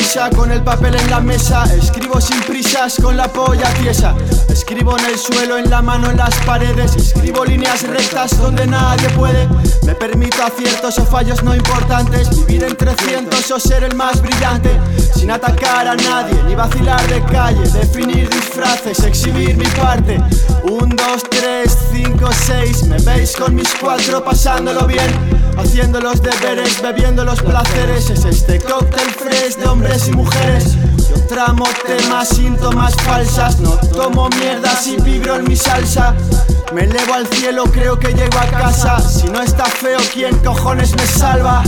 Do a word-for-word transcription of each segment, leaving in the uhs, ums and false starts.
prisa, con el papel en la mesa. Escribo sin prisas, con la polla tiesa. Escribo en el suelo, en la mano, en las paredes. Escribo líneas rectas donde nadie puede. Me permito aciertos o fallos no importantes. Vivir entre cientos o ser el más brillante. Sin atacar a nadie, ni vacilar de calle. Definir disfraces, exhibir mi parte. Un, dos, tres, cinco, seis. Me veis con mis cuatro pasándolo bien, haciendo los deberes, bebiendo los placeres. Es este cóctel fresh de hombres y mujeres. Yo tramo temas, síntomas falsas. No tomo mierdas y vibro en mi salsa. Me elevo al cielo, creo que llego a casa. Si no está feo, ¿quién cojones me salva?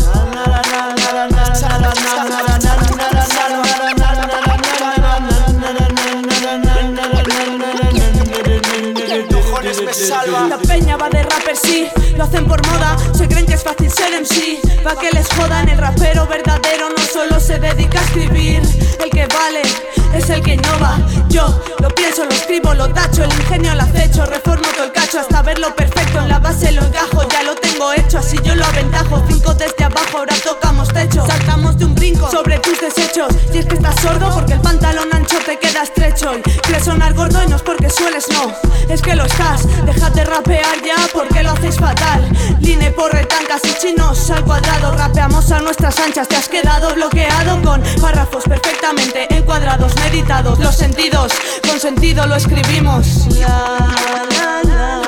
La peña va de rapper, sí, lo hacen por moda. Se creen que es fácil ser M C, pa' que les jodan. El rapero verdadero no solo se dedica a escribir. El que vale es el que innova. Yo lo pienso, lo escribo, lo tacho. El ingenio al acecho, reformo todo el cacho hasta verlo perfecto. En la base lo encajo, ya lo tengo hecho, así yo lo aventajo. Cinco desde abajo, ahora tocamos techo. Saltamos de un brinco sobre tus desechos. Y es que estás sordo porque el pantalón ancho te queda estrecho. Y crees sonar gordo y no es porque sueles, no, es que lo estás. Dejad de rapear ya porque lo hacéis fatal. Line, porre, tancas y chinos al cuadrado. Rapeamos a nuestras anchas, te has quedado bloqueado con párrafos perfectamente encuadrados, meditados. Los sentidos, con sentido lo escribimos. La, la, la.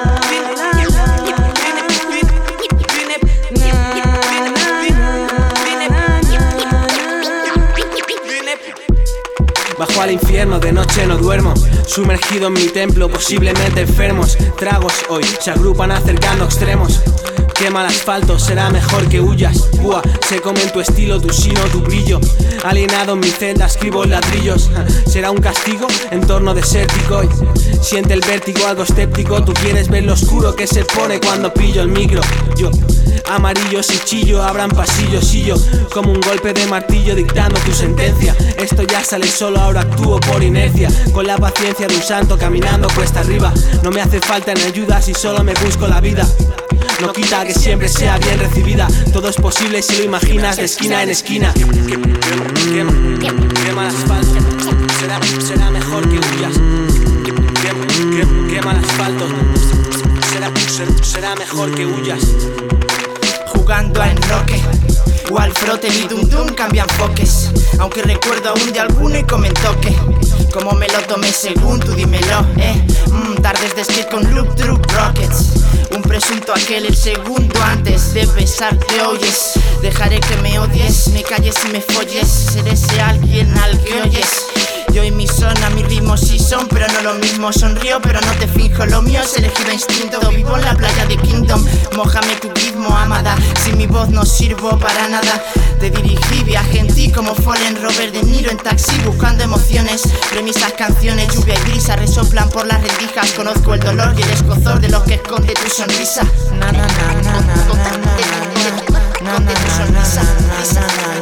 Bajo al infierno, de noche no duermo. Sumergido en mi templo, posiblemente enfermos. Tragos hoy se agrupan acercando extremos. Quema el asfalto, será mejor que huyas. Buah, se come en tu estilo, tu sino, tu brillo. Alienado en mi celda, escribo ladrillos. Será un castigo, entorno desértico. Siente el vértigo, algo escéptico. Tú quieres ver lo oscuro que se pone cuando pillo el micro. Yo, amarillos y chillo, abran pasillos y yo, como un golpe de martillo dictando tu sentencia. Esto ya sale solo, ahora actúo por inercia. Con la paciencia de un santo caminando cuesta arriba. No me hace falta ni ayuda si solo me busco la vida. No quita que siempre sea bien recibida. Todo es posible si lo imaginas de esquina en esquina. Quema, quema el asfalto, será, será mejor que huyas. Quema, quema el asfalto, será, será mejor que huyas. Jugando a enroque o al frote, mi dum dum cambia enfoques. Aunque recuerdo aún de alguno y comentó que como me lo tomé según tú dímelo, eh mm, tardes de skate con loop troop rockets. Un presunto aquel el segundo antes de besarte oyes. Dejaré que me odies, me calles y me folles. Seré ese alguien al que oyes. Yo y mi zona, mis ritmos sí son, pero no lo mismo. Sonrío, pero no te finjo, lo mío es elegido instinto. Vivo en la playa de Kingdom, mójame tu ritmo, amada. Si mi voz no sirvo para nada, te dirigí, viaje en ti como Fallen Robert De Niro en taxi, buscando emociones. Premisas, canciones, lluvia y brisa resoplan por las rendijas. Conozco el dolor y el escozor de los que esconde tu sonrisa. Na na na na na na na na na na na na na na.